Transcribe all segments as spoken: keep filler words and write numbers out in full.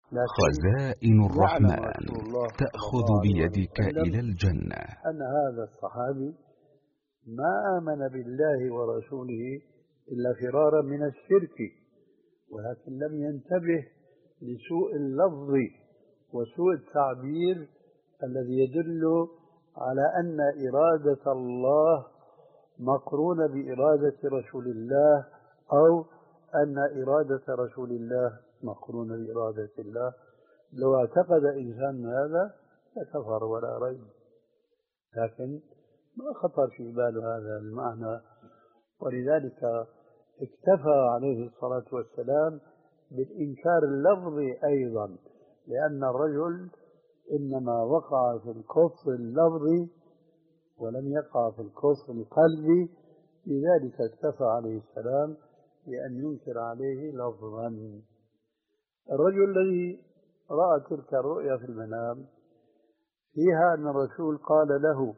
خزائن الرحمن تأخذ بيدك إلى الجنة. أن هذا الصحابي ما آمن بالله ورسوله إلا فرارا من الشرك، ولكن لم ينتبه لسوء اللفظ وسوء التعبير الذي يدل على أن إرادة الله مقرونة بإرادة رسول الله، أو أن إرادة رسول الله مقرونة بإرادة الله. لو اعتقد إنسان هذا لكفر ولا ريب، لكن ما خطر في باله هذا المعنى، ولذلك اكتفى عليه الصلاة والسلام بالإنكار اللفظي أيضا، لأن الرجل إنما وقع في الكفر اللفظي ولم يقع في الكفر القلبي، لذلك اكتفى عليه السلام بأن ينكر عليه لفظا. الرجل الذي رأى تلك الرؤيا في المنام فيها أن الرسول قال له: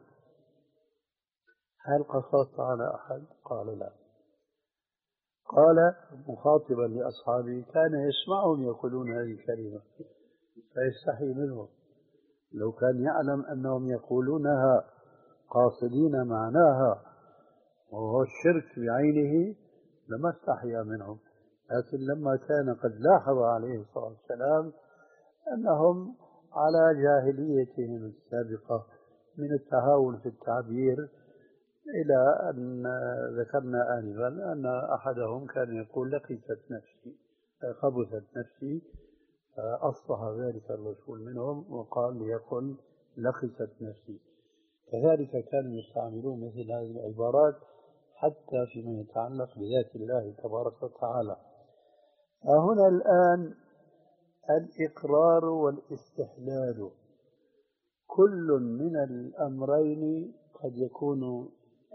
هل قصصت على أحد؟ قال لا. قال مخاطبا لأصحابه: كان يسمعهم يقولون هذه الكلمة فيستحي منهم، لو كان يعلم أنهم يقولونها قاصدين معناها وهو الشرك بعينه لما استحيا منهم. لكن لما كان قد لاحظ عليه الصلاة والسلام أنهم على جاهليتهم السابقة من التهاون في التعبير، إلى أن ذكرنا آنفا أن أحدهم كان يقول: لقيت نفسي، خبثت نفسي، فأصلح ذلك الرسول منهم وقال ليقل لقيت نفسي. كذلك كانوا يستعملون مثل هذه العبارات حتى فيما يتعلق بذات الله تبارك وتعالى. هنا الآن الإقرار والاستحلال كل من الأمرين قد يكون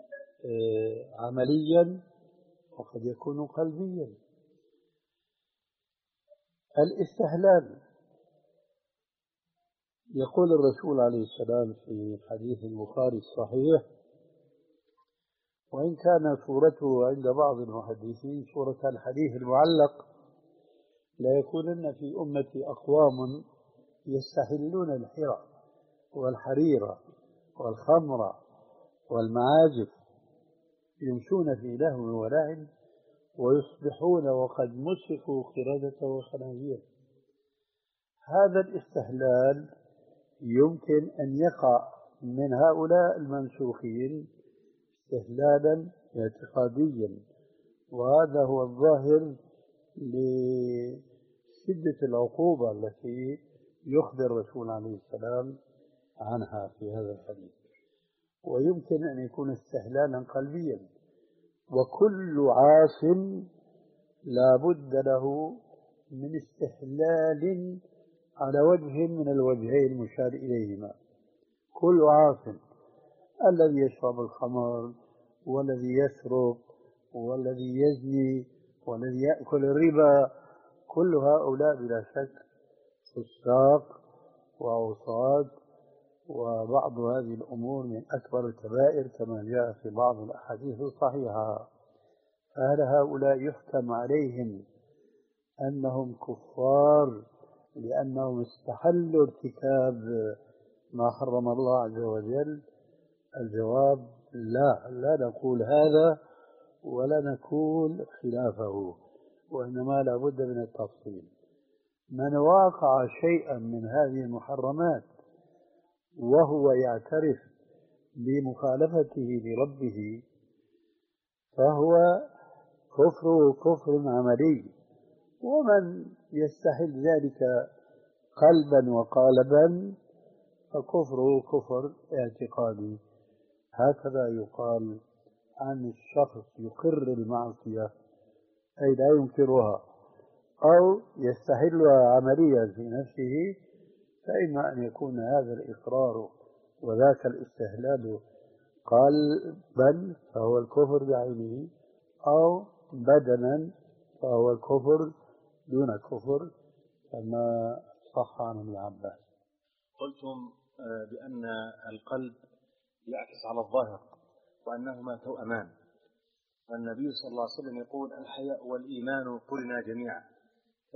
عمليا وقد يكون قلبيا. الاستحلال يقول الرسول عليه السلام في حديث البخاري الصحيح، وإن كان صورته عند بعض المحدثين صورة الحديث المعلق: لا يكونن في أمتي أقوام يستحلون الحرى والحرير والخمر والمعازف يمشون في لهو ولعب ويصبحون وقد مسكوا قردة وخنازير. هذا الاستحلال يمكن أن يقع من هؤلاء المنسوخين استحلالا اعتقاديا، وهذا هو الظاهر لشدة العقوبة التي يخبر الرسول عليه السلام عنها في هذا الحديث. ويمكن أن يكون استحلالا قلبيا، وكل عاص لا بد له من استحلال على وجه من الوجهين المشار إليهما. كل عاص، الذي يشرب الخمر والذي يسرق والذي يزني والذي يأكل الربا، كل هؤلاء بلا شك فساق وعصاة، وبعض هذه الأمور من أكبر الكبائر كما جاء في بعض الأحاديث الصحيحة. فهل هؤلاء يحكم عليهم أنهم كفار لأنهم استحلوا ارتكاب ما حرم الله عز وجل؟ الجواب لا، لا نقول هذا ولا نقول خلافه، وإنما لا بد من التفصيل. من واقع شيئا من هذه المحرمات وهو يعترف بمخالفته لربه فهو كفر كفر عملي، ومن يستحل ذلك قلبا وقالبا فكفره كفر اعتقادي. هكذا يقال عن الشخص يقر المعصية أي لا ينكرها أو يستحلها عمليا في نفسه، فإما أن يكون هذا الإقرار وذاك الاستحلال قلبا فهو الكفر بعينه، أو بدنا فهو الكفر دون كفر كما صح عن ابن عباس. قلتم بأن القلب يعكس على الظاهر وأنهما توأمان، والنبي صلى الله عليه وسلم يقول: الحياء والإيمان قرنا جميعا،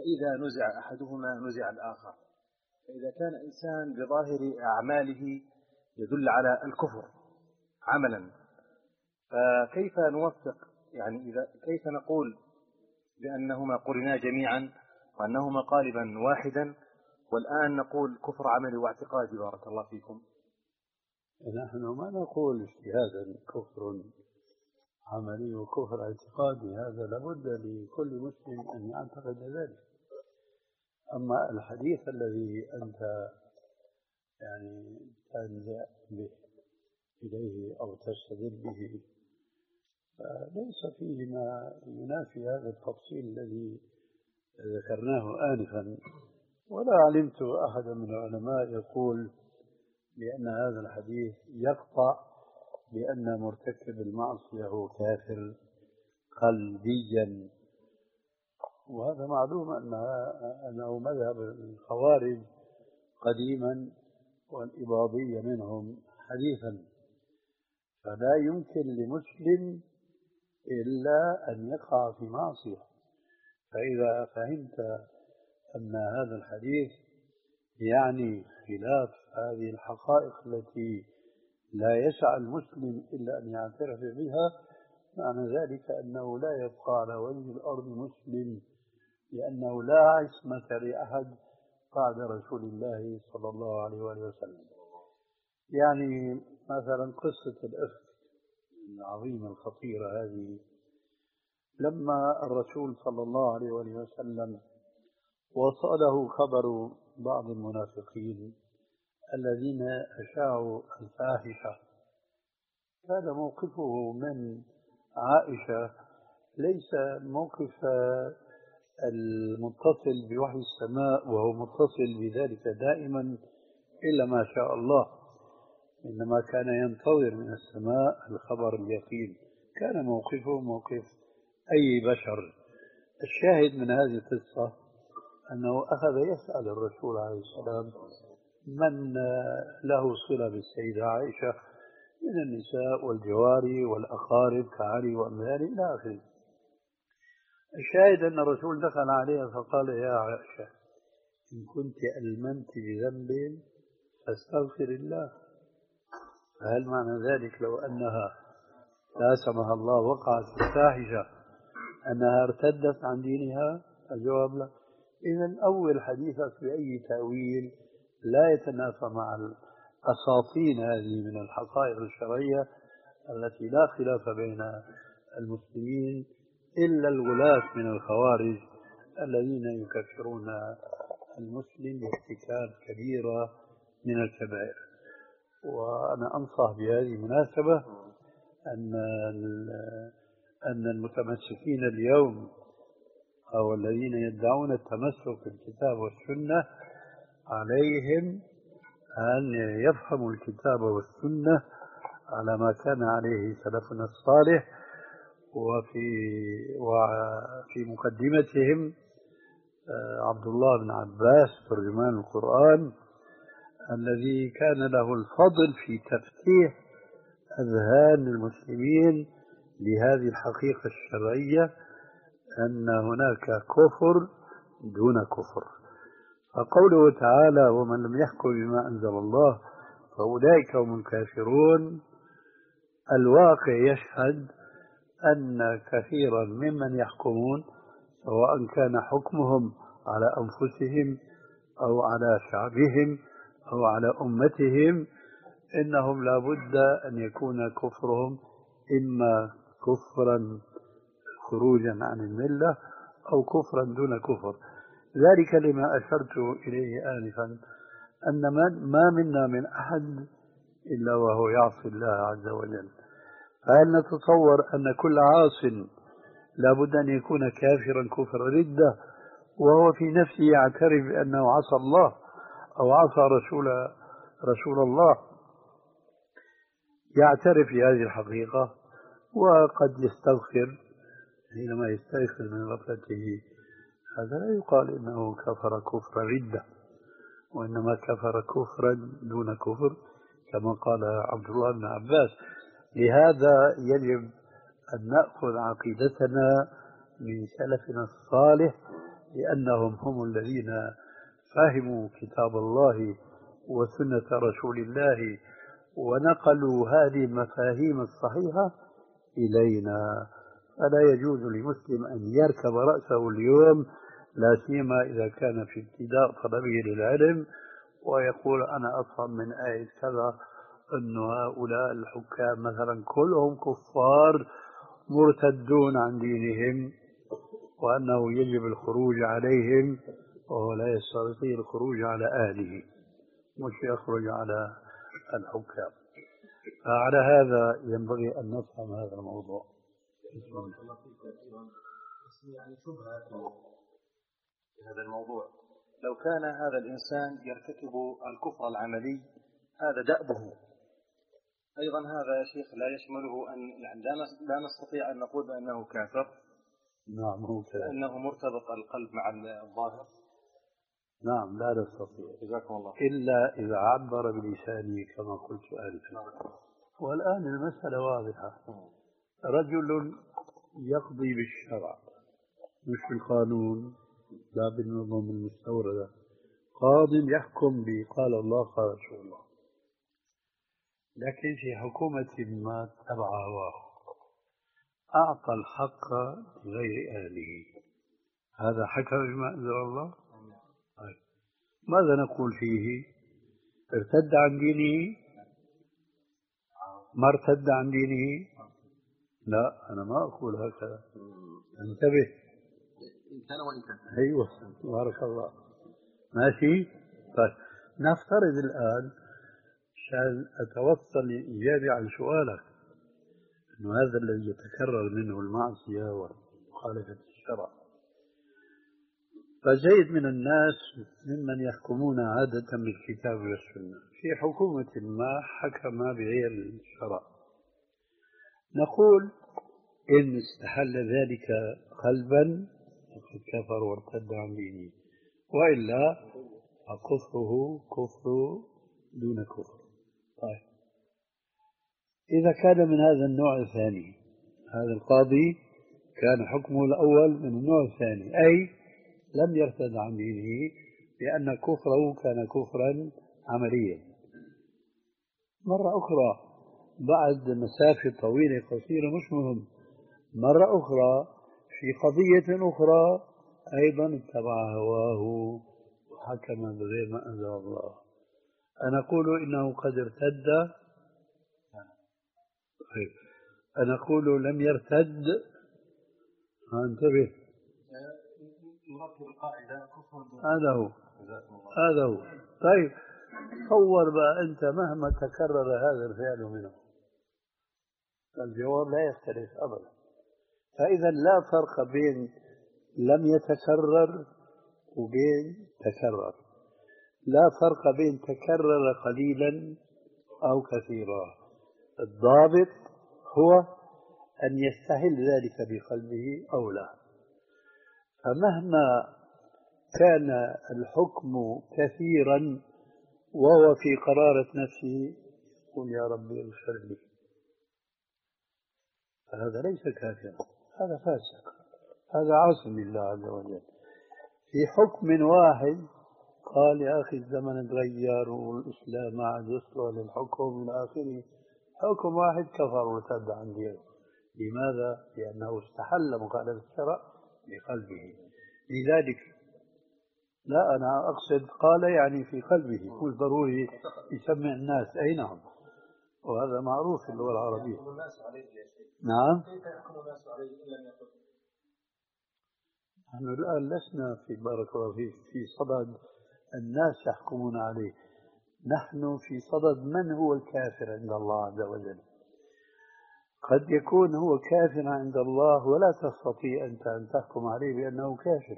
فإذا نزع أحدهما نزع الآخر. فإذا كان إنسان بظاهر أعماله يدل على الكفر عملا، فكيف نوفق؟ يعني إذا كيف نقول بأنهما قرنا جميعا وأنهما قالبا واحدا، والآن نقول كفر عملي واعتقادي؟ بارك الله فيكم. نحن ما نقول اجتهادا كفر عملي وكفر اعتقادي، هذا لابد لكل مسلم أن يعتقد ذلك. أما الحديث الذي أنت يعني تلجأ به إليه أو تستدل به فليس فيه ما ينافي هذا التفصيل الذي ذكرناه آنفا، ولا علمت أحدا من العلماء يقول بأن هذا الحديث يقطع بأن مرتكب المعصية هو كافر قلبيا. وهذا معلوم أنه مذهب الخوارج قديما والإباضية منهم حديثا، فلا يمكن لمسلم إلا أن يقع في معصية. فإذا فهمت أن هذا الحديث يعني خلاف هذه الحقائق التي لا يسع المسلم إلا أن يعترف بها، معنى ذلك أنه لا يبقى على وجه الأرض مسلم، لأنه لا عصمة لأحد بعد رسول الله صلى الله عليه وآله وسلم. يعني مثلا قصة الإفك العظيمة الخطيرة هذه، لما الرسول صلى الله عليه وآله وسلم وصله خبر بعض المنافقين الذين أشاعوا الفاحشة، كان موقفه من عائشة ليس موقف المتصل بوحي السماء وهو متصل بذلك دائما إلا ما شاء الله، إنما كان ينتظر من السماء الخبر اليقين. كان موقفه موقف أي بشر. الشاهد من هذه القصة أنه أخذ يسأل الرسول عليه السلام من له صلة بالسيدة عائشة من النساء والجواري والأقارب كعلي وأمثاله إلى آخره. الشاهد أن الرسول دخل عليها فقال: يا عائشة، إن كنت ألممت بذنب فاستغفر الله. فهل معنى ذلك لو أنها لا سمح الله وقعت في الفاحشة أنها ارتدت عن دينها؟ الجواب لا. إذن أول حديثك بأي تأويل لا يتنافى مع الأساطين هذه من الحقائق الشرعية التي لا خلاف بين المسلمين إلا الغلاة من الخوارج الذين يكفرون المسلم بارتكاب كبيرة من الكبائر. وأنا أنصح بهذه المناسبة أن أن المتمسكين اليوم أو الذين يدعون التمسك بالكتاب والسنة عليهم أن يفهموا الكتاب والسنة على ما كان عليه سلفنا الصالح، وفي وفي مقدمتهم عبد الله بن عباس ترجمان القرآن الذي كان له الفضل في تفتيح أذهان المسلمين لهذه الحقيقة الشرعية أن هناك كفر دون كفر. فقوله تعالى: ومن لم يحكم بما أنزل الله فأولئك هم الكافرون، الواقع يشهد أن كثيرا ممن يحكمون سواء كان حكمهم على أنفسهم أو على شعبهم أو على أمتهم إنهم لا بد أن يكون كفرهم إما كفرا خروجا عن الملة أو كفرا دون كفر. ذلك لما أشرت إليه آنفا أن ما منا من أحد إلا وهو يعصي الله عز وجل. فهل نتصور أن كل عاص لا بد أن يكون كافرا كفر ردة وهو في نفسه يعترف بأنه عصى الله أو عصى رسول رسول الله؟ يعترف بهذه الحقيقة وقد يستغفر حينما يستيقظ من غفلته. هذا لا يقال إنه كفر كفر ردة، وإنما كفر كفرا دون كفر كما قال عبد الله بن عباس. لهذا يجب أن نأخذ عقيدتنا من سلفنا الصالح لأنهم هم الذين فهموا كتاب الله وسنة رسول الله ونقلوا هذه المفاهيم الصحيحة إلينا. فلا يجوز لمسلم أن يركب رأسه اليوم، لا سيما إذا كان في ابتداء طلبه للعلم، ويقول أنا أفهم من آية كذا أن هؤلاء الحكام مثلا كلهم كفار مرتدون عن دينهم، وأنه يجب الخروج عليهم، وهو لا يستطيع الخروج على أهله، مش يخرج على الحكام. فعلى هذا ينبغي أن نفهم هذا الموضوع. يعني شبهة في هذا الموضوع، لو كان هذا الإنسان يرتكب الكفر العملي هذا دأبه، أيضا هذا يا شيخ لا يشمله أن يعني لا نستطيع أن نقول بأنه كافر. نعم هو كافر، لأنه مرتبط القلب مع الظاهر. نعم لا نستطيع، جزاكم الله، إلا إذا عبر بلسانه كما قلت آنفا. والآن المسألة واضحة، رجل يقضي بالشرع مش بالقانون، لا بالنظم المستوردة، قاض يحكم بقال الله قال رسول الله، لكن في حكومة ما تبع هواه أعطى الحق لغير أهله، هذا حكم بما أنزل الله. ماذا نقول فيه؟ ارتد عن دينه؟ ما ارتد عن دينه؟ لا، أنا ما أقول هكذا، انتبه. إن كان وإن كان. أيوة بارك الله، ماشي. طيب نفترض الآن عشان أتوصل للإجابة عن سؤالك أنه هذا الذي يتكرر منه المعصية ومخالفة الشرع، فزيد من الناس ممن يحكمون عادة بالكتاب والسنة في حكومة ما حكم بغير الشرع، نقول إن استحل ذلك قلبا فقد كفر وارتد عن دينه، وإلا فكفره كفر دون كفر. طيب إذا كان من هذا النوع الثاني، هذا القاضي كان حكمه الأول من النوع الثاني، أي لم يرتد عن دينه لأن كفره كان كفرا عمليا. مرة أخرى بعد مسافة طويلة قصيرة مش مهم، مرة أخرى في قضية أخرى أيضا اتبع هواه وحكم بغير ما أنزل الله، أنا أقول إنه قد ارتد. أنا أقول لم يرتد، انتبه، هذا هو هذا هو. طيب تصور بقى أنت مهما تكرر هذا الفعل منه، الجواب لا يختلف أبدا. فإذا لا فرق بين لم يتكرر وبين تكرر، لا فرق بين تكرر قليلا أو كثيرا، الضابط هو أن يستحل ذلك بقلبه أو لا. فمهما كان الحكم كثيرا وهو في قرارة نفسه قل يا ربي اغفر لي، فهذا ليس كافرا، هذا فاسق، هذا عاصي لله عز وجل. في حكم واحد قال يا أخي الزمن تغير والإسلام ما عاد يصلح للحكم إلى آخره، حكم واحد كفر وارتد عن دينه. لماذا؟ لأنه استحل مخالفة الشرع بقلبه. لذلك لا أنا أقصد قال يعني في قلبه، مش ضروري يسمع الناس. أي نعم، وهذا معروف في اللغة العربية. نعم. كيف يحكم الناس عليه إن لم يقل؟ نحن الآن لسنا في بارك الله فيك في صدد الناس يحكمون عليه، نحن في صدد من هو الكافر عند الله عز وجل. قد يكون هو كافر عند الله ولا تستطيع أنت أن تحكم عليه بأنه كافر.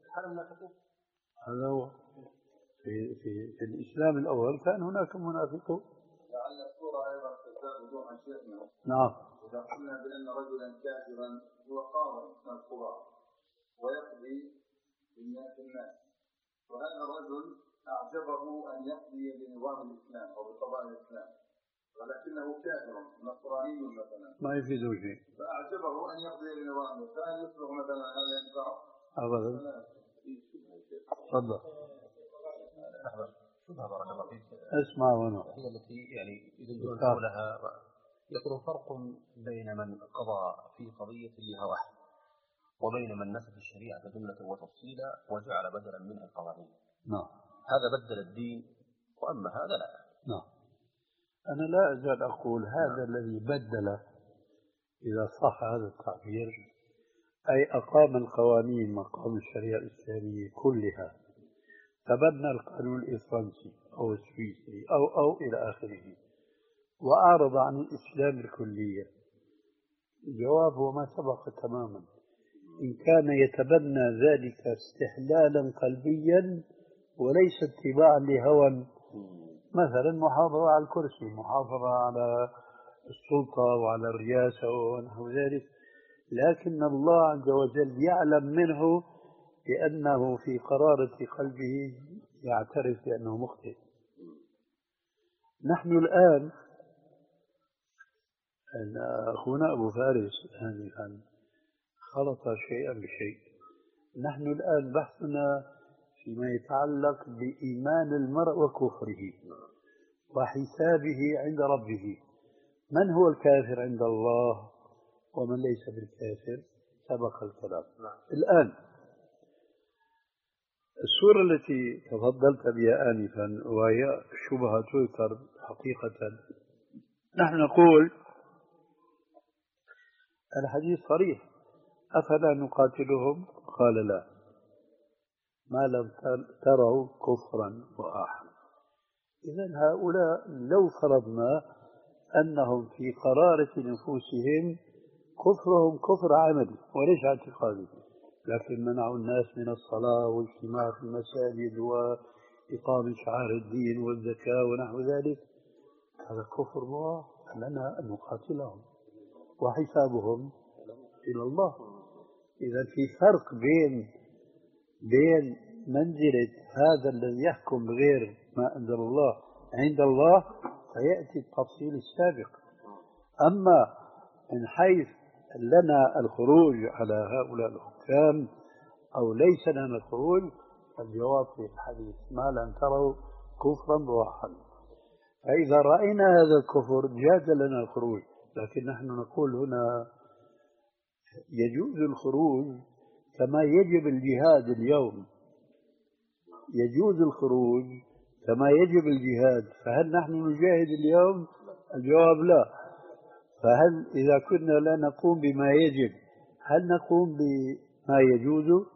هذا هو. في, في, في الإسلام الأول كان هناك منافقون. لعل الصورة أيضا تزداد وضوحا شيخنا. نعم. إذا قلنا بأن رجلا كافرا هو قاضي من القضاة ويقضي بالناس الناس، وهذا الرجل أعجبه أن يقضي بنظام الإسلام أو بقضاء الإسلام، ولكنه كافر نصراني مثلا ما يفيده شيء، فأعجبه أن يقضي بنظامه، فهل يصبح مثلا هذا ينفع؟ أبدا تفضل. شبهة بارك الله فيك. اسمع هنا. هي التي يعني يدل حولها يقول فرق بين من قضى في قضية لهواه وبين من نسف الشريعة جملة وتفصيلا وجعل بدلا منها القوانين. نعم. هذا بدل الدين وأما هذا لا. نعم. أنا لا أزال أقول هذا نعم. الذي بدل، إذا صح هذا التعبير، أي أقام القوانين مقام الشريعة الإسلامية كلها، تبنى القانون الفرنسي أو السويسري أو أو إلى آخره، وأعرض عن الإسلام الكلية. الجواب هو ما سبق تماما. إن كان يتبنى ذلك استحلالا قلبيا وليس اتباعا لهوى، مثلا محافظة على الكرسي، محافظة على السلطة وعلى الرئاسة ونحو ذلك، لكن الله عز وجل يعلم منه بأنه في قرارة قلبه يعترف بأنه مخطئ. نحن الآن، أخونا أبو فارس آنفا خلط شيئا بشيء. نحن الآن بحثنا فيما يتعلق بإيمان المرء وكفره وحسابه عند ربه. من هو الكافر عند الله ومن ليس بالكافر سبق الكلام. الآن السورة التي تفضلت بها آنفا وهي شبهة تذكر حقيقة، نحن نقول الحديث صريح: أفلا نقاتلهم؟ قال لا، ما لم تروا كفرا وآحا. إذن هؤلاء لو فرضنا أنهم في قرارة نفوسهم كفرهم كفر عملي وليس اعتقادي، لكن منعوا الناس من الصلاة والاجتماع في المساجد وإقامة شعائر الدين والزكاة ونحو ذلك، هذا كفر الله، لنا أن نقاتلهم وحسابهم إلى الله. إذا في فرق بين بين منزلة هذا الذي يحكم بغير ما أنزل الله عند الله، فيأتي التفصيل السابق. أما من حيث لنا الخروج على هؤلاء الحكام أو ليس لنا الخروج، الجواب في الحديث: ما لم تروا كفرا بواحا. فإذا رأينا هذا الكفر جاز لنا الخروج، لكن نحن نقول هنا يجوز الخروج كما يجب الجهاد اليوم، يجوز الخروج كما يجب الجهاد. فهل نحن نجاهد اليوم؟ الجواب لا. فهل إذا كنا لا نقوم بما يجب هل نقوم بما يجوز؟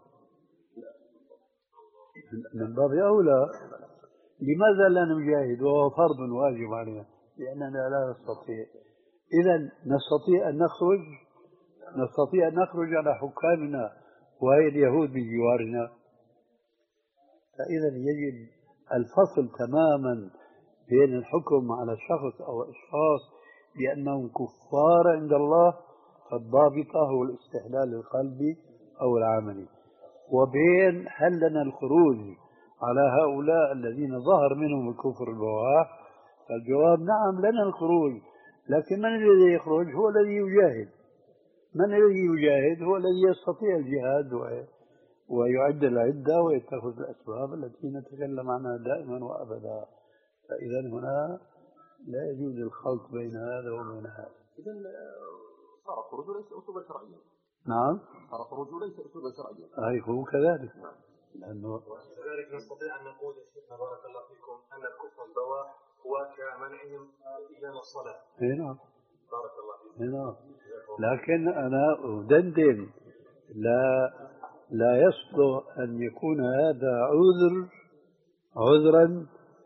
من باب أولى. لماذا لا نجاهد وهو فرض واجب علينا؟ لأننا لا نستطيع. إذا نستطيع أن نخرج نستطيع أن نخرج على حكامنا وهي اليهود بجوارنا. فإذا يجب الفصل تماما بين الحكم على شخص أو أشخاص بأنهم كفار عند الله، فالضابطة هو الاستحلال القلبي أو العملي، وبين هل لنا الخروج على هؤلاء الذين ظهر منهم الكفر البواح. فالجواب نعم لنا الخروج، لكن من الذي يخرج؟ هو الذي يجاهد. من الذي يجاهد؟ هو الذي يستطيع الجهاد ويعد العدة ويتخذ الأسباب التي نتكلم عنها دائما وأبدا. فإذا هنا لا يجوز الخلط بين هذا وبين هذا. إذا صار الخروج ليس أسلوبا شرعيا. نعم. صار الخروج ليس أسلوبا شرعيا. أي هو كذلك. نعم. لأنه وكذلك نستطيع أن نقول يا شيخنا بارك الله فيكم أن الكفر البواح هو كمنعهم إيام الصلاة. أي نعم. بارك الله فيكم. أي نعم. لكن أنا أدندن لا لا يصلح أن يكون هذا عذر عذرا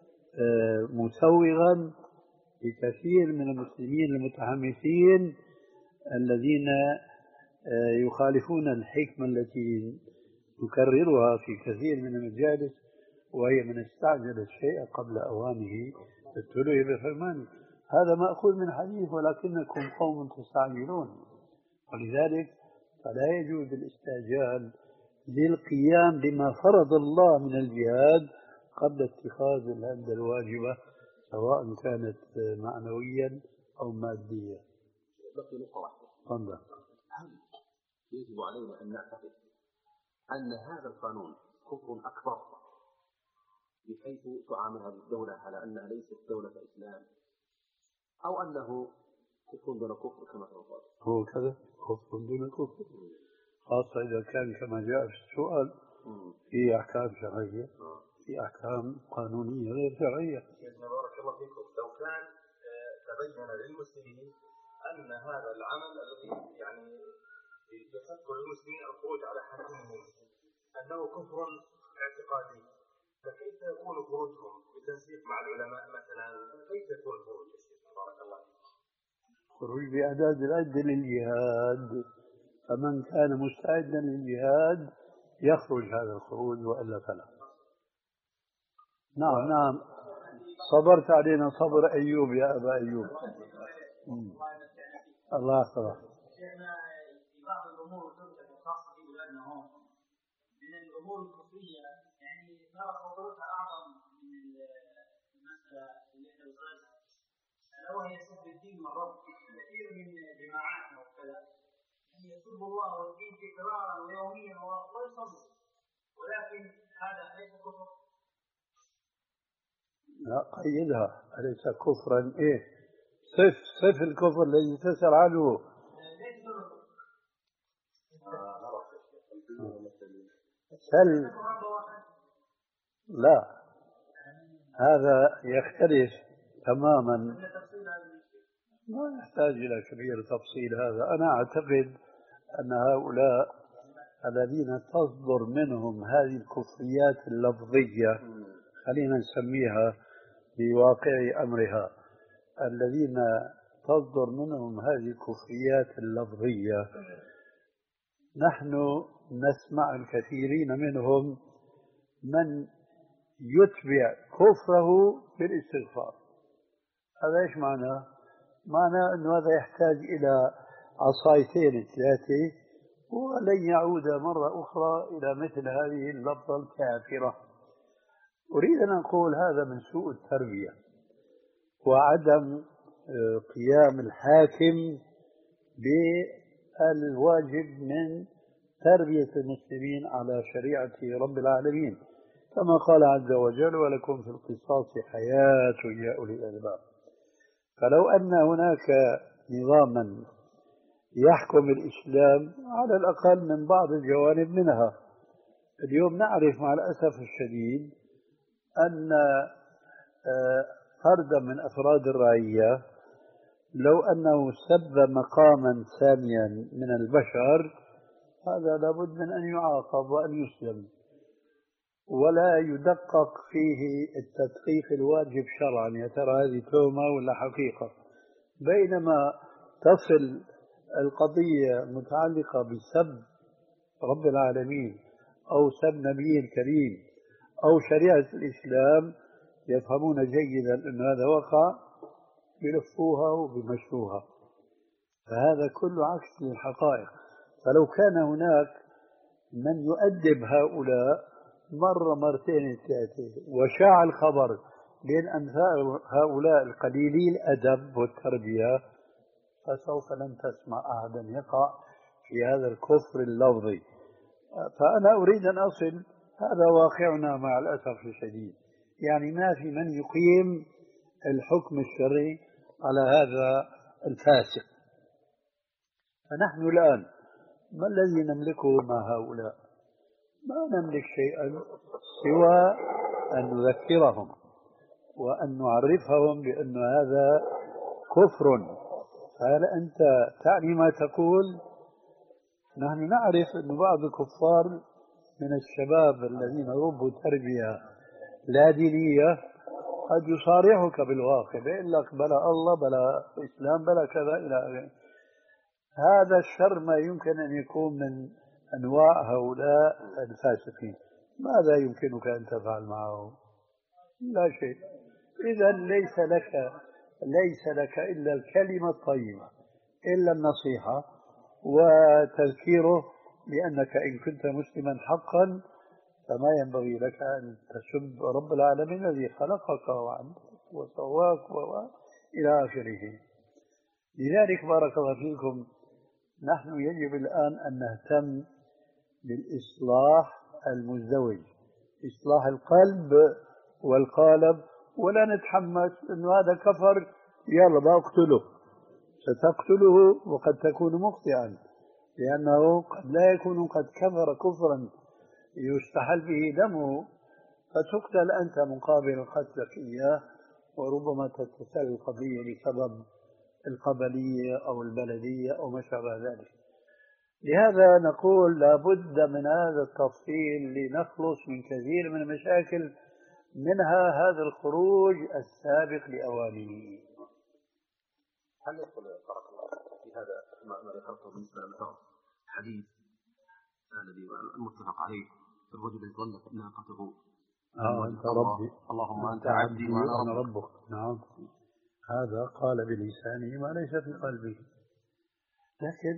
مسوغا لكثير من المسلمين المتحمسين الذين يخالفون الحكمة التي نكررها في كثير من المجالس، وهي من استعجل الشيء قبل أوانه ابتلوه بحرمانه. هذا مأخوذ من حديث: ولكنكم قوم تستعجلون. ولذلك فلا يجوز الاستعجال للقيام بما فرض الله من الجهاد قبل اتخاذ الهدى الواجبة، سواء كانت معنويا أو ماديا. بقي نقطة واحدة. تفضل. هل يجب علينا أن نعتقد أن هذا القانون كفر أكبر بحيث تعامل هذه الدولة على أنها ليست دولة إسلام، أو أنه كفر دون كفر كما تقول؟ هو كذا كفر دون كفر، خاصة إذا كان كما جاء في السؤال في أحكام شرعية، في أحكام قانونية غير شرعية. بارك الله فيكم. لو كان تبين للمسلمين أن هذا العمل الذي يعني يحق للمسلمين الخروج على حاكمهم أنه كفر اعتقادي، فكيف يكون خروجهم بالتنسيق مع العلماء مثلا؟ كيف يكون خروج بارك الله فيكم؟ خروج بإعداد الأدلة للجهاد، فمن كان مستعدا للجهاد يخرج هذا الخروج وإلا فلا. نعم نعم، صبرت علينا صبر أيوب يا أبا أيوب. الله يحفظك. شيخنا في بعض الأمور الخاصة في بلادنا هون من الأمور الكفرية يعني ترى خطورتها أعظم من المسألة اللي احنا وصلنا ألا وهي سب الدين والرب. كثير من جماعاتنا وكذا يعني يسب الله والدين تكرارا ويوميا ويصلي، ولكن هذا ليس كفر. لا قيدها، أليس كفرا؟ إيه صف صف الكفر الذي تسأل عنه. سل لا، هذا يختلف تماما، ما يحتاج إلى كبير تفصيل. هذا أنا أعتقد أن هؤلاء الذين تصدر منهم هذه الكفريات اللفظية، خلينا نسميها بواقع أمرها، الذين تصدر منهم هذه الكفريات اللفظية، نحن نسمع الكثيرين منهم من يتبع كفره بالاستغفار. هذا إيش معناه؟ معناه أنه هذا يحتاج إلى عصايتين ثلاثة ولن يعود مرة أخرى إلى مثل هذه اللفظة الكافرة. أريد أن أقول هذا من سوء التربية وعدم قيام الحاكم بالواجب من تربية المسلمين على شريعة رب العالمين، كما قال عز وجل: ولكم في القصاص حياة يا أولي الألباب. فلو أن هناك نظاما يحكم الإسلام على الأقل من بعض الجوانب منها، اليوم نعرف مع الأسف الشديد أن فردا من أفراد الرعية لو أنه سب مقاما ساميا من البشر هذا لابد من أن يعاقب وأن يسلم، ولا يدقق فيه التدقيق الواجب شرعا، يا ترى هذه تهمة ولا حقيقة. بينما تصل القضية متعلقة بسب رب العالمين أو سب نبيه الكريم أو شريعة الإسلام يفهمون جيدا أن هذا وقع، بلفوها وبمشوها، فهذا كله عكس للحقائق. فلو كان هناك من يؤدب هؤلاء مرة مرتين ثلاثة وشاع الخبر بين أمثال هؤلاء القليلي الأدب والتربية، فسوف لن تسمع أحدا يقع في هذا الكفر اللفظي. فأنا أريد أن أصل هذا واقعنا مع الأسف الشديد، يعني ما في من يقيم الحكم الشرعي على هذا الفاسق. فنحن الآن ما الذي نملكه مع هؤلاء؟ ما نملك شيئا سوى أن نذكرهم وأن نعرفهم بأن هذا كفر. فهل أنت تعني ما تقول؟ نحن نعرف أن بعض الكفار من الشباب الذين ربوا تربية لا دينية قد يصارحك بالواقع، بيقول لك بلا الله بلا إسلام بلا كذا إلى آخره. هذا الشر ما يمكن أن يكون من أنواع هؤلاء الفاسقين. ماذا يمكنك أن تفعل معه؟ لا شيء. إذا ليس لك ليس لك إلا الكلمة الطيبة، إلا النصيحة وتذكيره بأنك إن كنت مسلما حقا فما ينبغي لك أن تسب رب العالمين الذي خلقك وعملك وسواك وإلى آخره. لذلك بارك الله فيكم نحن يجب الآن أن نهتم بالإصلاح المزدوج إصلاح القلب والقالب، ولا نتحمس إنه هذا كفر يلا بقتله. ستقتله وقد تكون مخطئا، لأنه قد لا يكون قد كفر كفرا يستحل به دمه، فتقتل أنت مقابل قتلك إياه، وربما تتساءل القضية بسبب القبلية أو البلدية أو ما شابه ذلك. لهذا نقول لابد من هذا التفصيل لنخلص من كثير من المشاكل، منها هذا الخروج السابق لأوانه. هل يدخل بارك الله في هذا ما ذكرته بالنسبة للفرض حديث الذي المتفق عليه الرجل يطلق ناقته آه أنت ربي اللهم أنت عبدي وأنا ربك. نعم، هذا قال بلسانه ما ليس في قلبه. لكن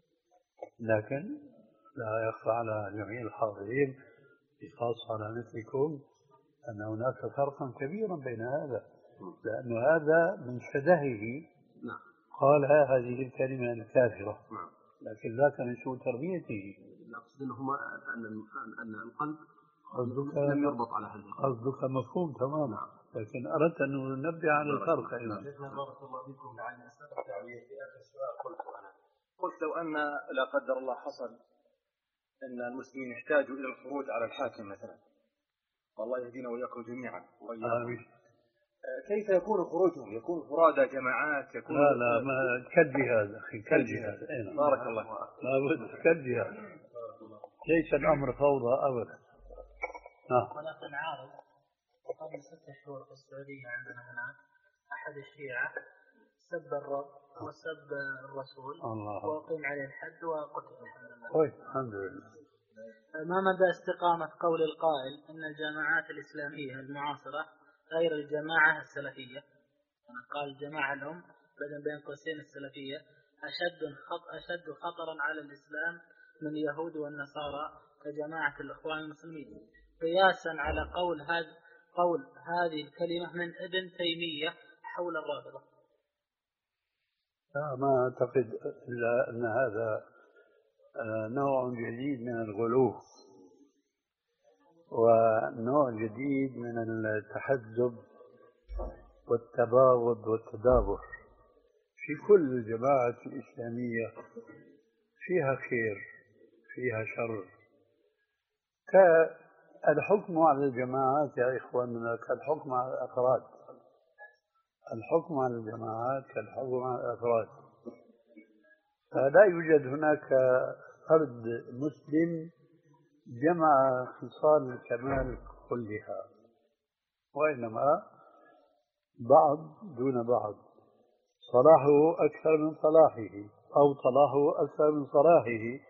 لكن لا يخفى على جميع الحاضرين بخاصة على مثلكم أن هناك فرقا كبيرا بين هذا، لأن هذا من شدهه قال هذه الكلمة الكافرة، لكن ذاك من سوء تربيته. أقصد أنهما أن أن القلب لم يربط على هذا. قصدك مفهوم تماما، لكن أردت أن ننبه على الفرق أيضا. بارك الله فيكم، لعلي أسألك يعني في آخر سؤال قلت أنا قلت لو أن لا قدر الله حصل أن المسلمين يحتاجوا إلى الخروج على الحاكم مثلا، والله يهدينا وإياكم جميعا وإياكم، كيف يكون خروجهم؟ يكون فرادى جماعات؟ يكون لا لا ما كالجهاد أخي، كالجهاد. بارك الله لابد كالجهاد، ليس الأمر فوضى أبدا. ولكن عارض قبل ست شهور في السعودية عندنا هناك أحد الشيعة سب الرب وسب الرسول وقيم عليه الحد وقتل الحمد لله. ما مدى استقامة قول القائل أن الجماعات الإسلامية المعاصرة غير الجماعة السلفية؟ أنا قال الجماعة الأم بدل بين قوسين السلفية أشد أشد خطرا على الإسلام من اليهود والنصارى كجماعة الإخوان المسلمين، قياسا على قول هذا قول هذه الكلمة من ابن تيمية حول الرافضة. لا ما أعتقد إلا أن هذا نوع جديد من الغلو ونوع جديد من التحزب والتباغض والتدابر. في كل الجماعات الإسلامية فيها خير فيها شر. كالحكم على الجماعات يا إخواننا كالحكم على الأفراد، الحكم على الجماعات كالحكم على الأفراد. فلا يوجد هناك فرد مسلم جمع خصال الكمال كلها، وإنما بعض دون بعض، صلاحه أكثر من صلاحه أو صلاحه أكثر من صلاحه.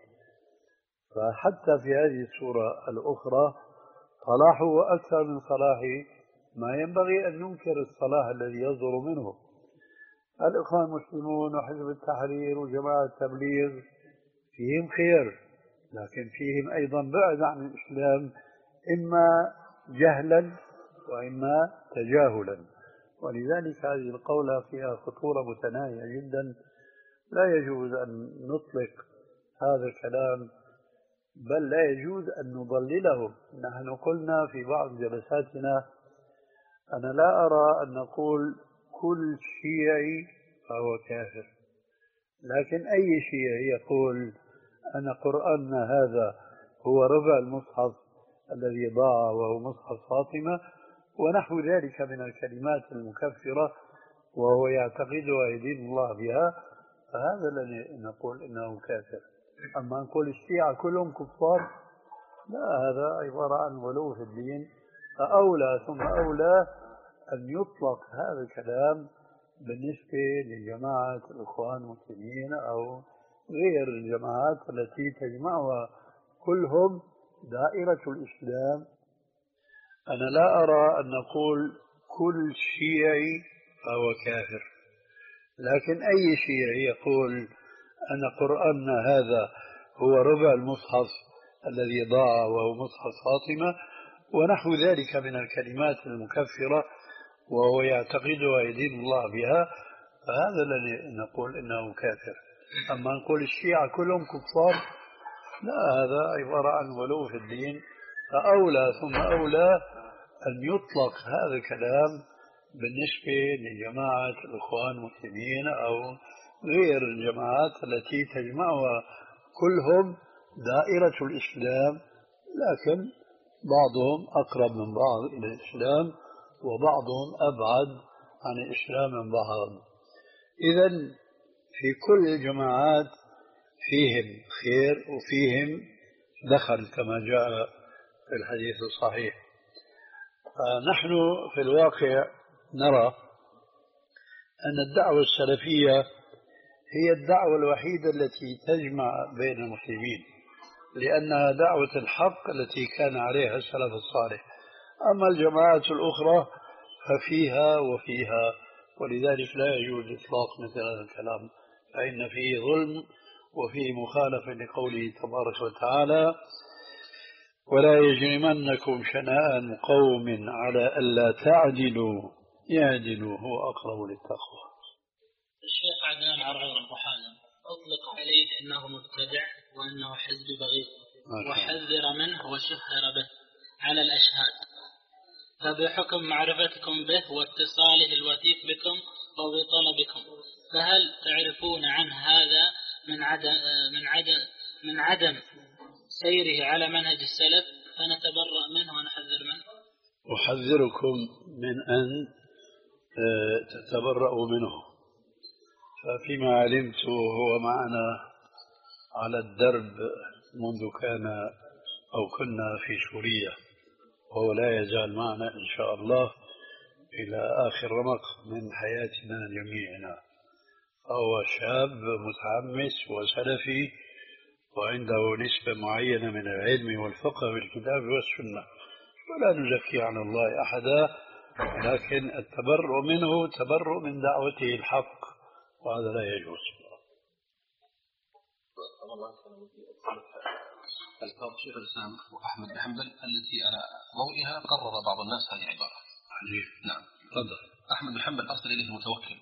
فحتى في هذه الصورة الأخرى صلاحه أكثر من صلاحه، ما ينبغي أن ننكر الصلاح الذي يصدر منه. الإخوان المسلمون وحزب التحرير وجماعة التبليغ فيهم خير، لكن فيهم أيضا بعد عن الإسلام، إما جهلا وإما تجاهلا. ولذلك هذه القولة فيها خطورة متناهية جدا، لا يجوز أن نطلق هذا الكلام، بل لا يجوز أن نضللهم. نحن قلنا في بعض جلساتنا أنا لا أرى أن نقول كل شيعي فهو كافر، لكن أي شيعي يقول أن قرآننا هذا هو ربع المصحف الذي ضاع وهو مصحف فاطمة ونحو ذلك من الكلمات المكفرة وهو يعتقد ويدين الله بها، فهذا الذي نقول إنه كافر. أما نقول الشيعة كلهم كفار، لا، هذا عبارة عن غلو في الدين. فأولى ثم أولى أن يطلق هذا الكلام بالنسبة لجماعة الإخوان المسلمين أو غير الجماعات التي تجمعها كلهم دائرة الإسلام. أنا لا أرى أن نقول كل شيعي فهو كافر، لكن أي شيعي يقول أن قرآننا هذا هو ربع المصحف الذي ضاع وهو مصحف فاطمة ونحو ذلك من الكلمات المكفرة وهو يعتقد ويدين الله بها، فهذا الذي نقول إنه كافر. أما نقول الشيعة كلهم كفار، لا، هذا عبارة عن غلو في الدين. فأولى ثم أولى أن يطلق هذا الكلام بالنسبة لجماعة الإخوان المسلمين أو غير الجماعات التي تجمعها كلهم دائرة الإسلام، لكن بعضهم أقرب من بعض إلى الإسلام وبعضهم أبعد عن الإسلام من بعض. إذن في كل الجماعات فيهم خير وفيهم دخل كما جاء في الحديث الصحيح. نحن في الواقع نرى أن الدعوة السلفية هي الدعوة الوحيدة التي تجمع بين المسلمين، لأنها دعوة الحق التي كان عليها السلف الصالح. أما الجماعات الأخرى ففيها وفيها، ولذلك لا يجوز إطلاق مثل هذا الكلام، فإن فيه ظلم وفيه مخالفة لقوله تبارك وتعالى: ولا يجرمنكم شنآن قوم على ألا تعدلوا اعدلوا هو أقرب للتقوى. الشيخ عدنان عرعور أبو حازم أطلق عليه أنه مبتدع وأنه حزب بغيض، وحذر منه وشهر به على الأشهاد، فبحكم معرفتكم به واتصاله الوثيق بكم وبطلبكم، فهل تعرفون عن هذا من عدم من عدم من عدم سيره على منهج السلف فنتبرأ منه ونحذر منه؟ أحذركم من أن تتبرأوا منه، ففيما علمت هو معنا على الدرب منذ كان أو كنا في سوريا، وهو لا يزال معنا إن شاء الله إلى آخر رمق من حياتنا جميعنا. فهو شاب متحمس وسلفي وعنده نسبة معينة من العلم والفقه بالكتاب والسنة، ولا نزكي على الله أحدا، لكن التبرؤ منه تبرؤ من دعوته الحق، وهذا لا يجوز. الفاظ شيخ الإسلام وأحمد بن حنبل التي على ضوئها قرر بعض الناس هذه العبارة. عجيب. نعم. تفضل. أحمد بن حنبل أرسل إليه المتوكل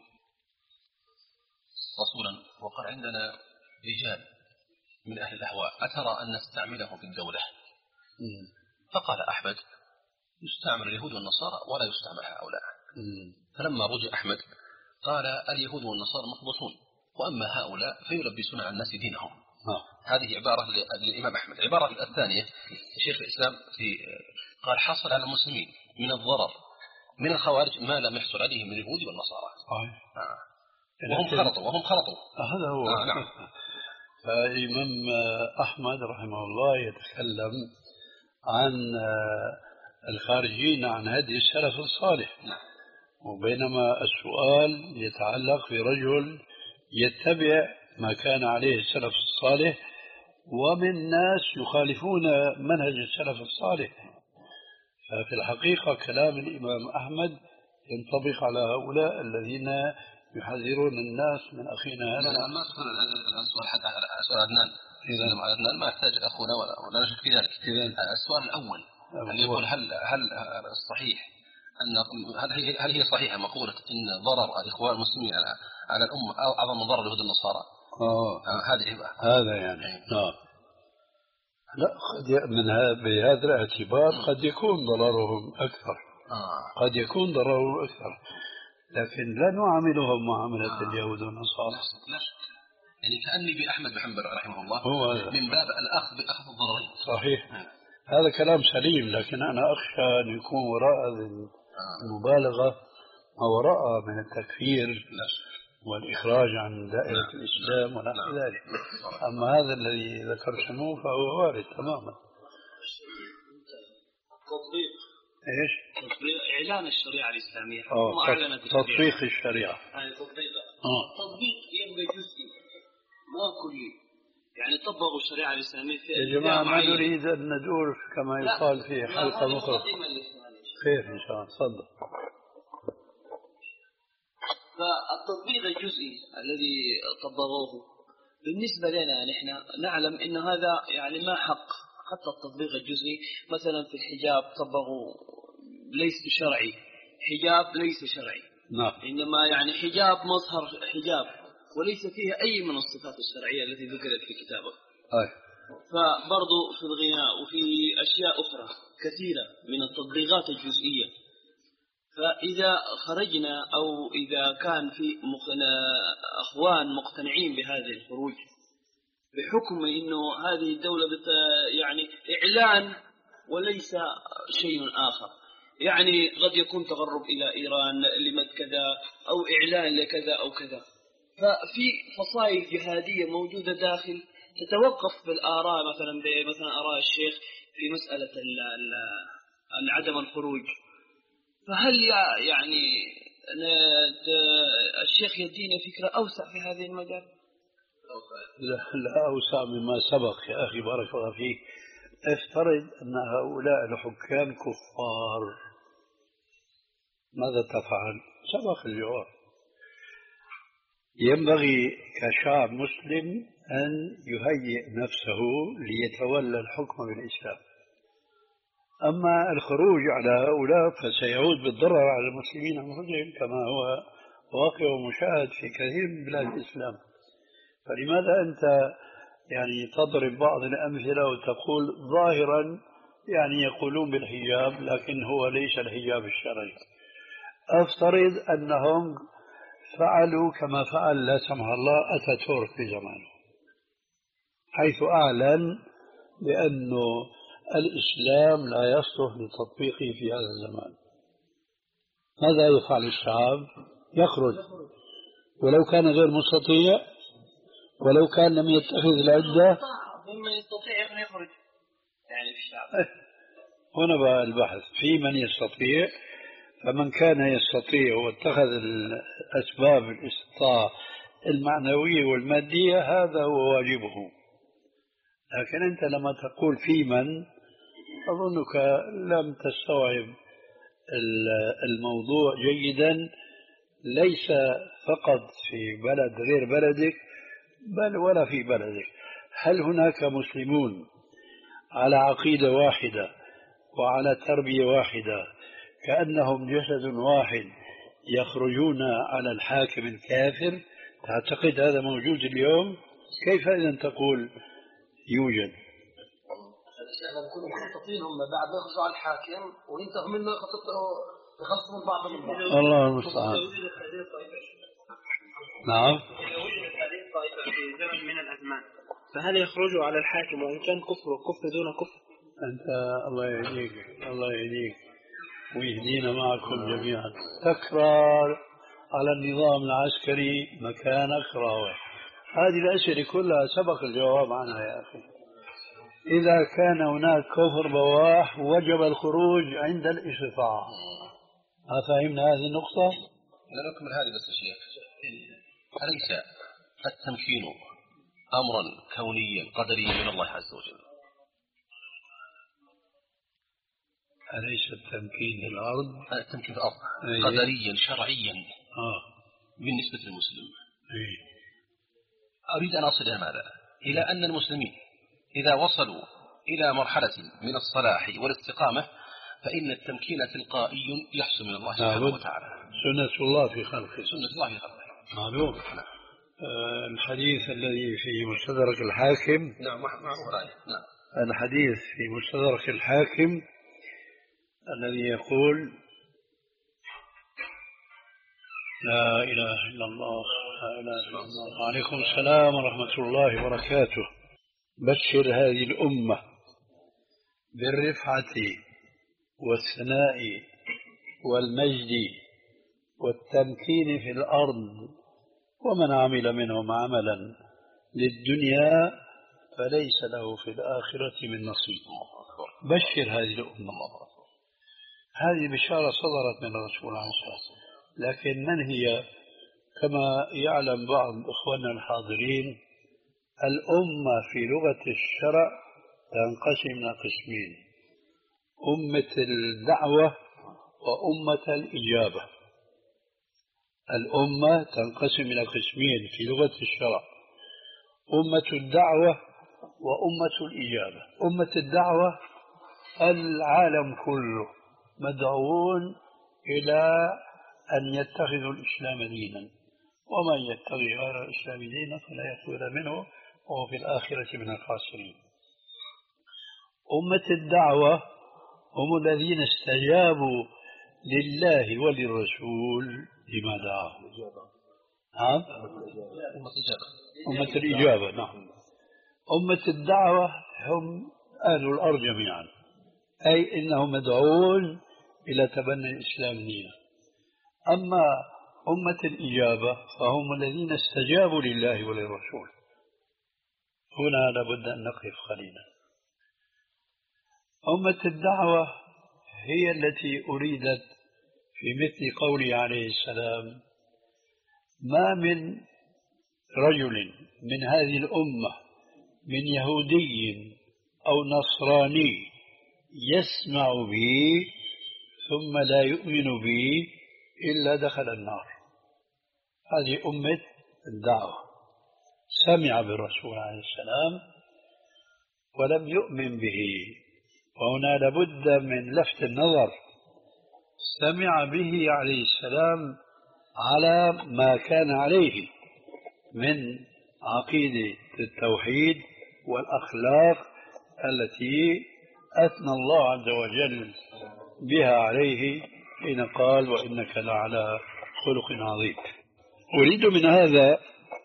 رسولا وقال: عندنا رجال من أهل الأهواء أترى أن نستعمله في الدولة؟ مم. فقال أحمد: يستعمل اليهود والنصارى ولا يستعمل هؤلاء. مم. فلما رجع أحمد قال: اليهود والنصارى مخبصون، وأما هؤلاء فيلبسون على الناس دينهم. آه. هذه عبارة للإمام أحمد. العبارة الثانية شيخ الإسلام في قال: حصل على المسلمين من الضرر من الخوارج ما لم يحصل عليه من اليهود والنصارى. آه. آه. وهم خلطوا وهم خلطوا هذا هو. آه نعم. فالإمام أحمد رحمه الله يتكلم عن الخارجين عن هدي السلف الصالح. نعم. وبينما السؤال يتعلق برجل يتبع ما كان عليه السلف الصالح، ومن ناس يخالفون منهج السلف الصالح. ففي الحقيقة كلام الإمام أحمد ينطبق على هؤلاء الذين يحذرون الناس من أخينا هذا. لا ما تدخل السؤال حتى على سؤال عدنان. إذا عدنان ما يحتاج أخونا ولا نشك في ذلك. السؤال الأول أن يقول: هل هل الصحيح أن هل هي هل هي صحيحة مقولة أن ضرر الإخوان المسلمين على على الأمة أعظم من ضرر اليهود النصارى؟ آه. آه هذه هذا يعني. آه. لا قد من بهذا الاعتبار قد يكون ضررهم أكثر. آه. قد يكون ضررهم أكثر، لكن لا نعاملهم معاملة آه. اليهود والنصارى. لا يعني كأني بأحمد بن حنبل رحمه الله هو من باب الأخذ بأخذ الضررين. صحيح. آه. هذا كلام سليم، لكن أنا أخشى أن يكون وراء المبالغة ما وراء من التكفير لا. والإخراج عن دائرة لا. الإسلام ونحو ذلك. أما هذا الذي ذكرتموه فهو وارد تماما. تطبيق إيش؟ تطبيق إعلان الشريعة الإسلامية. آه. تطبيق الشريعة. هذا تطبيق. آه. تطبيق يبقى جزئي ما كلي، يعني طبقوا الشريعة الإسلامية في يا جماعة ما نريد أن ندور كما يقال في حلقة أخرى. خير إن شاء الله. تفضل. فالتطبيق الجزئي الذي طبقوه بالنسبة لنا نحن نعلم إن هذا يعني ما حق. حتى التطبيق الجزئي مثلا في الحجاب طبقوا ليس شرعي، حجاب ليس شرعي. نعم. إنما يعني حجاب مظهر حجاب وليس فيها أي من الصفات الشرعية التي ذكرت في كتابه. أي. فبرضو في الغناء وفي أشياء أخرى كثيرة من التطبيقات الجزئية. فإذا خرجنا أو إذا كان في أخوان مقتنعين بهذا الخروج بحكم إنه هذه الدولة يعني إعلان وليس شيء آخر، يعني قد يكون تغرب إلى إيران لمد كذا أو إعلان لكذا أو كذا، ففي فصائل جهادية موجودة داخل تتوقف بالآراء، مثلا مثلا آراء الشيخ في مسألة عدم الخروج. فهل يعني الشيخ يدينا فكرة أوسع في هذه المجال؟ لا, لا أوسع مما سبق يا أخي بارك الله فيك. افترض أن هؤلاء الحكام كفار، ماذا تفعل؟ سبق الجواب. ينبغي كشعب مسلم أن يهيئ نفسه ليتولى الحكم بالإسلام. أما الخروج على هؤلاء فسيعود بالضرر على المسلمين أنفسهم كما هو واقع ومشاهد في كثير من بلاد الإسلام. فلماذا أنت يعني تضرب بعض الأمثلة وتقول ظاهرا يعني يقولون بالحجاب لكن هو ليس الحجاب الشرعي؟ أفترض أنهم فعلوا كما فعل لا سمح الله أتاتورك في زمانه، حيث أعلن بأنه الإسلام لا يصلح لتطبيقه في هذا الزمان. ماذا يفعل الشعب؟ يخرج، ولو كان غير مستطيع، ولو كان لم يتخذ العدة ممن يستطيع أن يخرج يعني في الشعب. هنا بقى البحث في من يستطيع، فمن كان يستطيع واتخذ الأسباب الاستطاعة المعنوية والمادية هذا هو واجبه. لكن أنت لما تقول في من، أظنك لم تستوعب الموضوع جيدا، ليس فقط في بلد غير بلدك بل ولا في بلدك. هل هناك مسلمون على عقيدة واحدة وعلى تربية واحدة كأنهم جسد واحد يخرجون على الحاكم الكافر؟ تعتقد هذا موجود اليوم؟ كيف إذن تقول يوجد؟ احنا نكون مخططين هم بعد ما يخرجوا على الحاكم وينتهوا منه يخلصوا من بعض من بعض. الله المستعان. نعم. إذا وجدت هذه الطائفة في زمن من الأزمان فهل يخرجوا على الحاكم وإن كان كفر كفر دون كفر؟ أنت الله يهديك الله يهديك ويهدينا معكم جميعا. تكرار على النظام العسكري مكانك راوح. هذه الأسئلة كلها سبق الجواب عنها يا أخي. إذا كان هناك كفر بواح وجب الخروج عند الاستطاعة. أفهمنا هذه النقطة؟ لا نكمل هذه بس يا شيخ. أليس التمكين أمرا كونيا قدريا من الله عز وجل؟ أليس التمكين في الأرض؟ التمكين في الأرض أيه. قدريا شرعيا آه. بالنسبة للمسلم أيه. أريد أن أصل إلى ماذا؟ إلى أن المسلمين إذا وصلوا إلى مرحلة من الصلاح والاستقامة فإن التمكين تلقائي يحصل من الله سبحانه وتعالى. سنة الله في خلقه. سنة الله في خلقه. معلوم. آه الحديث الذي في مستدرك الحاكم. نعم معروف عليه. نعم. الحديث في مستدرك الحاكم الذي يقول لا إله إلا الله لا إله إلا الله. وعليكم السلام ورحمة الله وبركاته. بشر هذه الأمة بالرفعة والثناء والمجد والتمكين في الأرض، ومن عمل منهم عملا للدنيا فليس له في الآخرة من نصيب. بشر هذه الأمة. هذه بشارة صدرت من الرسول عليه الصلاة والسلام. لكن من هي؟ كما يعلم بعض إخواننا الحاضرين الأمة في لغة الشرع تنقسم إلى قسمين: أمة الدعوة وأمة الإجابة. الأمة تنقسم إلى قسمين في لغة الشرع: أمة الدعوة وأمة الإجابة. أمة الدعوة العالم كله مدعوون إلى أن يتخذوا الإسلام دينا، ومن يتخذ غير الإسلام دينا فلا يقبل منه وهو في الآخرة من الخاسرين. أمة الدعوة هم الذين استجابوا لله وللرسول لما دعاهم. نعم، أمة الإجابة. نعم، أمة الدعوة هم أهل الأرض جميعا، أي إنهم مدعون إلى تبني الإسلام دينا. أما أمة الإجابة فهم الذين استجابوا لله وللرسول. هنا لابد أن نقف قليلا. أمة الدعوة هي التي أريدت في مثل قوله عليه السلام: ما من رجل من هذه الأمة من يهودي أو نصراني يسمع بي ثم لا يؤمن بي إلا دخل النار. هذه أمة الدعوة، سمع بالرسول عليه السلام ولم يؤمن به. وهنا لابد من لفت النظر، سمع به عليه السلام على ما كان عليه من عقيدة التوحيد والأخلاق التي أثنى الله عز وجل بها عليه حين قال: وإنك لعلى خلق عظيم. أريد من هذا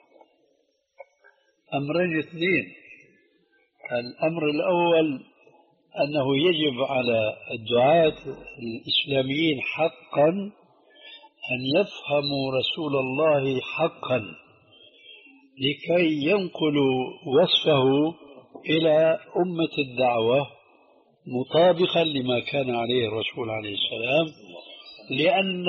أمرين اثنين. الأمر الأول أنه يجب على الدعاة الإسلاميين حقا أن يفهموا رسول الله حقا لكي ينقلوا وصفه إلى أمة الدعوة مطابقا لما كان عليه الرسول عليه السلام، لأن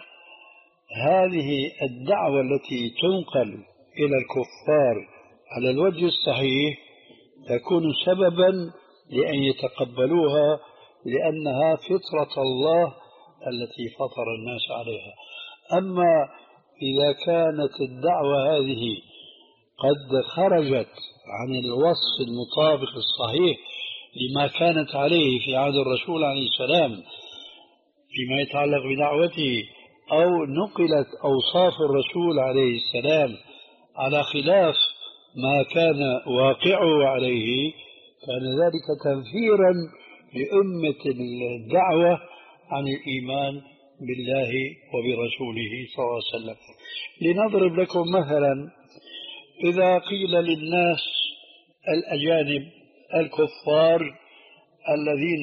هذه الدعوة التي تنقل إلى الكفار على الوجه الصحيح تكون سببا لأن يتقبلوها، لأنها فطرة الله التي فطر الناس عليها. أما إذا كانت الدعوة هذه قد خرجت عن الوصف المطابق الصحيح لما كانت عليه في عهد الرسول عليه السلام فيما يتعلق بدعوته، أو نقلت أوصاف الرسول عليه السلام على خلاف ما كان واقعه عليه، كان ذلك تنفيرا لأمة الدعوة عن الإيمان بالله وبرسوله صلى الله عليه وسلم. لنضرب لكم مثلا: إذا قيل للناس الأجانب الكفار الذين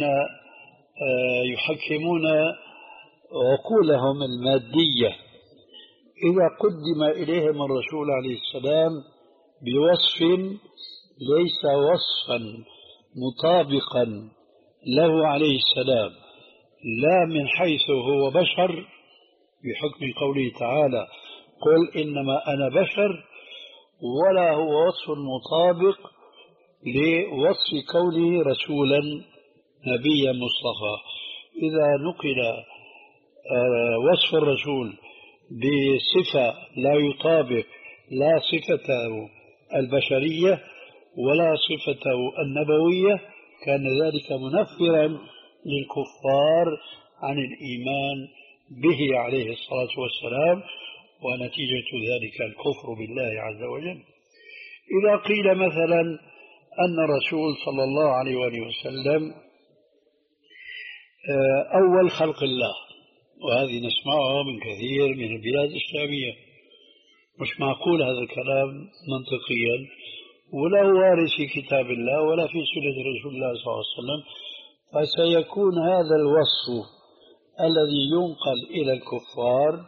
يحكمون عقولهم المادية، إذا قدم إليهم الرسول عليه السلام بوصف ليس وصفا مطابقا له عليه السلام، لا من حيث هو بشر بحكم قوله تعالى: قل إنما أنا بشر، ولا هو وصف مطابق لوصف كونه رسولا نبيا مصطفى. إذا نقل وصف الرسول بصفة لا يطابق لا صفته البشرية ولا صفته النبوية، كان ذلك منفرا للكفار عن الإيمان به عليه الصلاة والسلام، ونتيجة ذلك الكفر بالله عز وجل. إذا قيل مثلا أن الرسول صلى الله عليه وآله وسلم أول خلق الله، وهذه نسمعها من كثير من البلاد الإسلامية، مش معقول هذا الكلام منطقيا، ولا وارد في كتاب الله ولا في سنة رسول الله صلى الله عليه وسلم. فسيكون هذا الوصف الذي ينقل إلى الكفار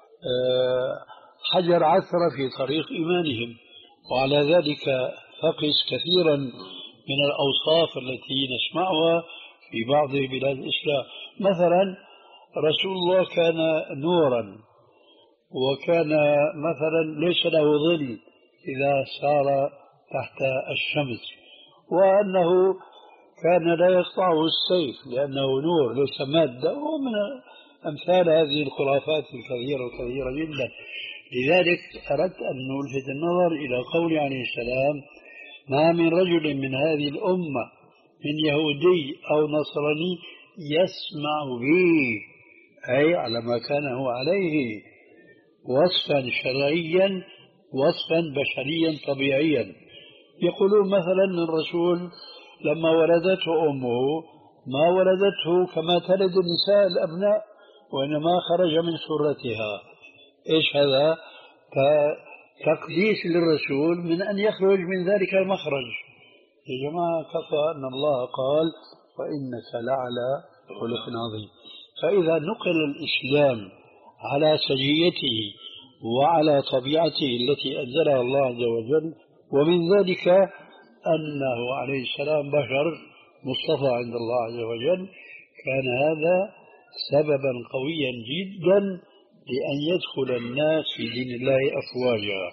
حجر عثرة في طريق إيمانهم. وعلى ذلك فقس كثيرا من الأوصاف التي نسمعها في بعض بلاد الإسلام. مثلا رسول الله كان نورا، وكان مثلا ليس له ظل إذا سار تحت الشمس، وأنه كان لا يقطعه السيف لأنه نور ليس مادة، ومن أمثال هذه الخرافات الكثيرة الكثيرة جدا. لذلك أردت أن نلفت النظر إلى قول عليه السلام: ما من رجل من هذه الأمة من يهودي أو نصراني يسمع بي، أي على ما كان هو عليه وصفا شرعيا وصفا بشريا طبيعيا. يقولون مثلا الرسول لما ولدته أمه ما ولدته كما تلد النساء الأبناء، وإنما خرج من سرتها. إيش هذا؟ تقديس للرسول من أن يخرج من ذلك المخرج. يا جماعة كفى أن الله قال وإنك لعلى خلق عظيم. فإذا نقل الإسلام على سجيته وعلى طبيعته التي أنزلها الله عز وجل، ومن ذلك أنه عليه السلام بشر مصطفى عند الله عز وجل، كان هذا سببا قويا جدا لأن يدخل الناس في دين الله أفواجا.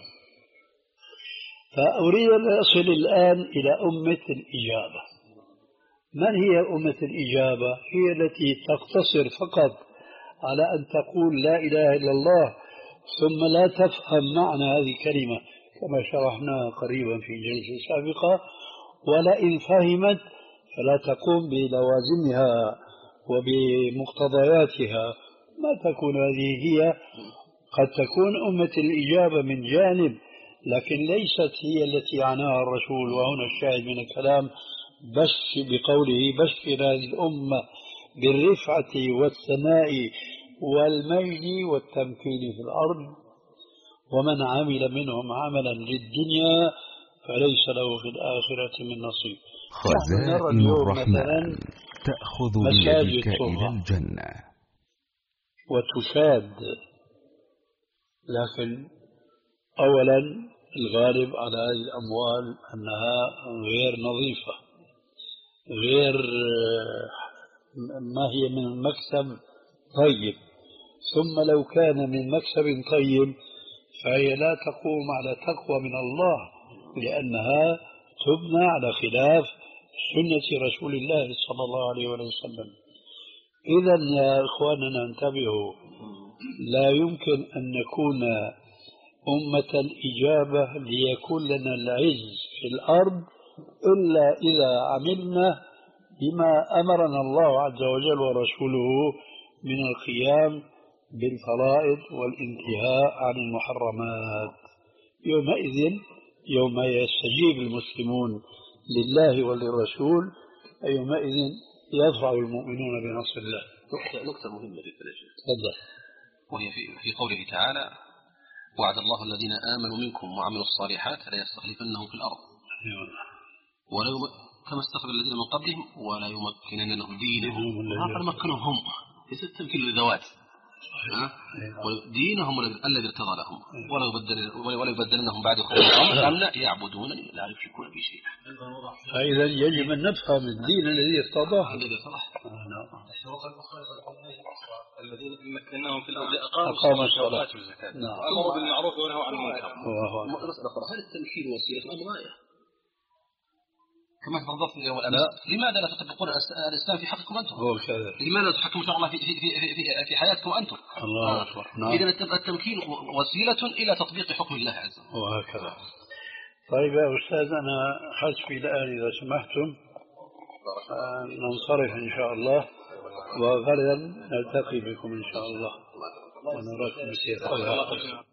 فأريد أن أصل الآن إلى أمة الإجابة. من هي أمة الإجابة؟ هي التي تقتصر فقط على أن تقول لا إله إلا الله ثم لا تفهم معنى هذه الكلمة كما شرحناها قريبا في جلسة سابقة، ولئن فهمت فلا تقوم بلوازمها وبمقتضياتها. ما تكون هذه هي. قد تكون أمة الإجابة من جانب، لكن ليست هي التي عناها الرسول. وهنا الشاهد من الكلام بس بقوله بشر هذه الأمة بالرفعة والثناء والمجد والتمكين في الأرض، ومن عمل منهم عملا للدنيا فليس له في الآخرة من نصيب. خزائن الرحمن تأخذ بيدك إلى الجنة وتشاد، لكن أولا الغالب على هذه الأموال أنها غير نظيفة، غير ما هي من المكسب طيب. ثم لو كان من مكسب طيب فهي لا تقوم على تقوى من الله، لأنها تبنى على خلاف سنة رسول الله صلى الله عليه وسلم. إذا يا إخواننا انتبهوا، لا يمكن أن نكون أمة الإجابة ليكون لنا العز في الأرض إلا إذا عملنا بما أمرنا الله عز وجل ورسوله من القيام بالفرائض والانتهاء عن المحرمات. يومئذ يوم يستجيب المسلمون لله وللرسول يومئذ يظفر المؤمنون بنصر الله. نقطة مهمة جدا يا شيخ، وهي في في قوله تعالى: وعد الله الذين آمنوا منكم وعملوا الصالحات ليستخلفنهم في الأرض ولا يم... كما استخلف الذين من قبلهم ولا يمكنن لهم دينهم. هذا مكنهم هم، ليس التمكين للذوات، دينهم الذي ارتضى لهم، ولا يبدل ولا يبدلنهم بعد خوفهم أمنا يعبدونني لا يشركون بي شيئا. فإذا يجب أن نفهم الدين الذي ارتضاه. الذي ارتضاه الذين مكناهم في الأرض أقاموا الصلاة والزكاة وأمروا بالمعروف ونهوا عن المنكر. هل التمكين وسيلة أم غاية؟ كما تفضلت اليوم والأمس، لماذا لا تطبقون الإسلام في حقكم أنتم؟ لماذا لا تحكموا شرع الله في, في, في, في, في حياتكم أنتم؟ الله أكبر. نعم. إذا التمكين وسيلة إلى تطبيق حكم الله عز وجل. وهكذا. طيب يا أستاذ، أنا حسبي الآن إذا سمحتم آه ننصرف إن شاء الله، وغدا نلتقي بكم إن شاء الله ونراكم بخير.